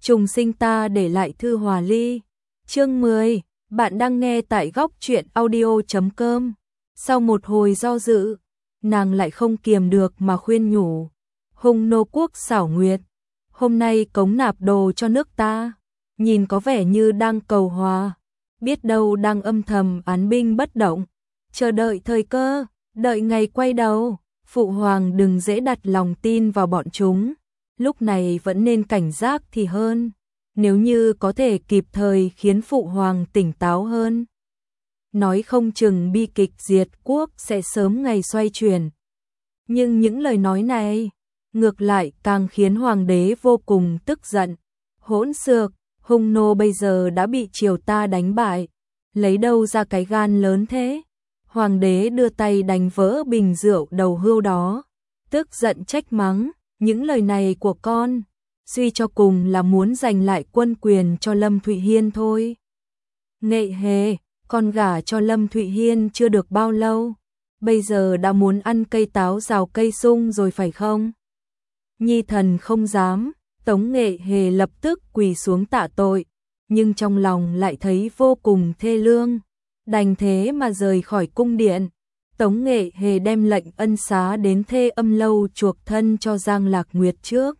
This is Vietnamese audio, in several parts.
trùng sinh ta để lại thư hòa ly. Chương 10, bạn đang nghe tại góc truyện audio.com. Sau một hồi do dự, nàng lại không kiềm được mà khuyên nhủ. Hung nô quốc xảo nguyệt, hôm nay cống nạp đồ cho nước ta, nhìn có vẻ như đang cầu hòa, biết đâu đang âm thầm án binh bất động, chờ đợi thời cơ, đợi ngày quay đầu. Phụ hoàng đừng dễ đặt lòng tin vào bọn chúng, lúc này vẫn nên cảnh giác thì hơn, nếu như có thể kịp thời khiến phụ hoàng tỉnh táo hơn. Nói không chừng bi kịch diệt quốc sẽ sớm ngày xoay chuyển. Nhưng những lời nói này, ngược lại càng khiến hoàng đế vô cùng tức giận. Hỗn xược, hung nô bây giờ đã bị triều ta đánh bại, lấy đâu ra cái gan lớn thế? Hoàng đế đưa tay đánh vỡ bình rượu đầu hươu đó, tức giận trách mắng, những lời này của con, suy cho cùng là muốn giành lại quân quyền cho Lâm Thụy Hiên thôi. Nghệ hề, con gả cho Lâm Thụy Hiên chưa được bao lâu, bây giờ đã muốn ăn cây táo rào cây sung rồi phải không? Nhi thần không dám, Tống Nghệ hề lập tức quỳ xuống tạ tội, nhưng trong lòng lại thấy vô cùng thê lương. Đành thế mà rời khỏi cung điện. Tống Nghệ hề đem lệnh ân xá đến Thê Âm lâu chuộc thân cho Giang Lạc Nguyệt trước.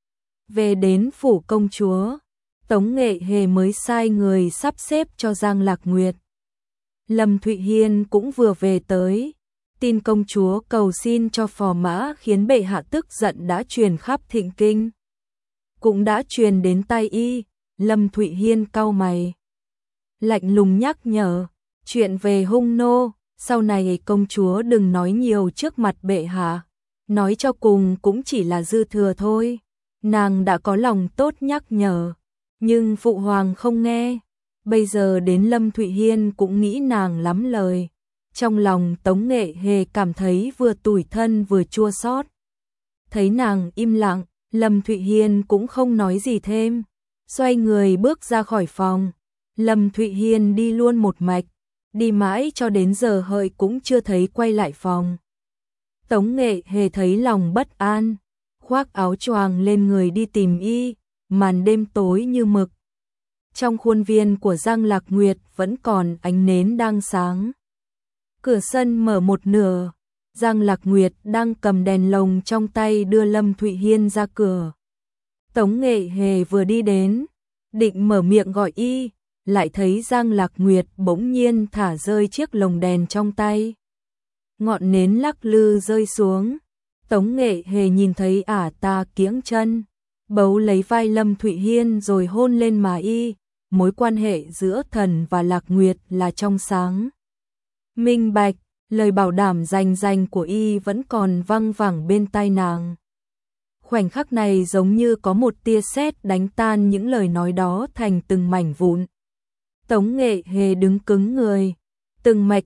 Về đến phủ công chúa, Tống Nghệ hề mới sai người sắp xếp cho Giang Lạc Nguyệt. Lâm Thụy Hiên cũng vừa về tới, tin công chúa cầu xin cho phò mã khiến bệ hạ tức giận đã truyền khắp Thịnh Kinh. Cũng đã truyền đến tai y. Lâm Thụy Hiên cau mày, lạnh lùng nhắc nhở. Chuyện về hung nô, sau này công chúa đừng nói nhiều trước mặt bệ hạ, nói cho cùng cũng chỉ là dư thừa thôi. Nàng đã có lòng tốt nhắc nhở, nhưng phụ hoàng không nghe. Bây giờ đến Lâm Thụy Hiên cũng nghĩ nàng lắm lời. Trong lòng Tống Nghệ hề cảm thấy vừa tủi thân vừa chua xót. Thấy nàng im lặng, Lâm Thụy Hiên cũng không nói gì thêm, xoay người bước ra khỏi phòng. Lâm Thụy Hiên đi luôn một mạch, đi mãi cho đến giờ hợi cũng chưa thấy quay lại phòng. Tống Nghệ hề thấy lòng bất an, khoác áo choàng lên người đi tìm y. Màn đêm tối như mực. Trong khuôn viên của Giang Lạc Nguyệt vẫn còn ánh nến đang sáng. Cửa sân mở một nửa, Giang Lạc Nguyệt đang cầm đèn lồng trong tay đưa Lâm Thụy Hiên ra cửa. Tống Nghệ hề vừa đi đến, định mở miệng gọi y, lại thấy Giang Lạc Nguyệt bỗng nhiên thả rơi chiếc lồng đèn trong tay. Ngọn nến lắc lư rơi xuống. Tống Nghệ hề nhìn thấy ả ta kiễng chân, bấu lấy vai Lâm Thụy Hiên rồi hôn lên má y. Mối quan hệ giữa thần và Lạc Nguyệt là trong sáng, minh bạch, lời bảo đảm rành của y vẫn còn văng vẳng bên tai nàng. Khoảnh khắc này giống như có một tia sét đánh tan những lời nói đó thành từng mảnh vụn. Tống Nghệ hề đứng cứng người, từng mạch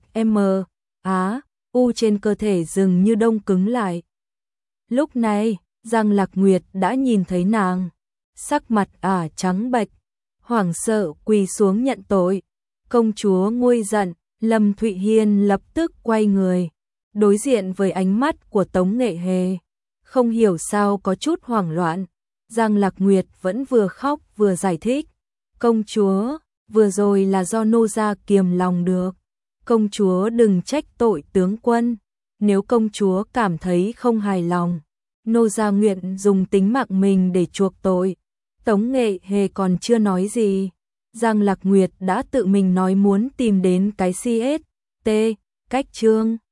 u trên cơ thể dường như đông cứng lại. Lúc này, Giang Lạc Nguyệt đã nhìn thấy nàng, sắc mặt ả trắng bệch, hoảng sợ quỳ xuống nhận tội. Công chúa nguôi giận, Lâm Thụy Hiên lập tức quay người, đối diện với ánh mắt của Tống Nghệ hề, không hiểu sao có chút hoảng loạn. Giang Lạc Nguyệt vẫn vừa khóc vừa giải thích, công chúa, vừa rồi là do nô gia kiềm lòng được. Công chúa đừng trách tội tướng quân, nếu công chúa cảm thấy không hài lòng, nô gia nguyện dùng tính mạng mình để chuộc tội. Tống Nghệ hề còn chưa nói gì, Giang Lạc Nguyệt đã tự mình nói muốn tìm đến cái CST, cách chương.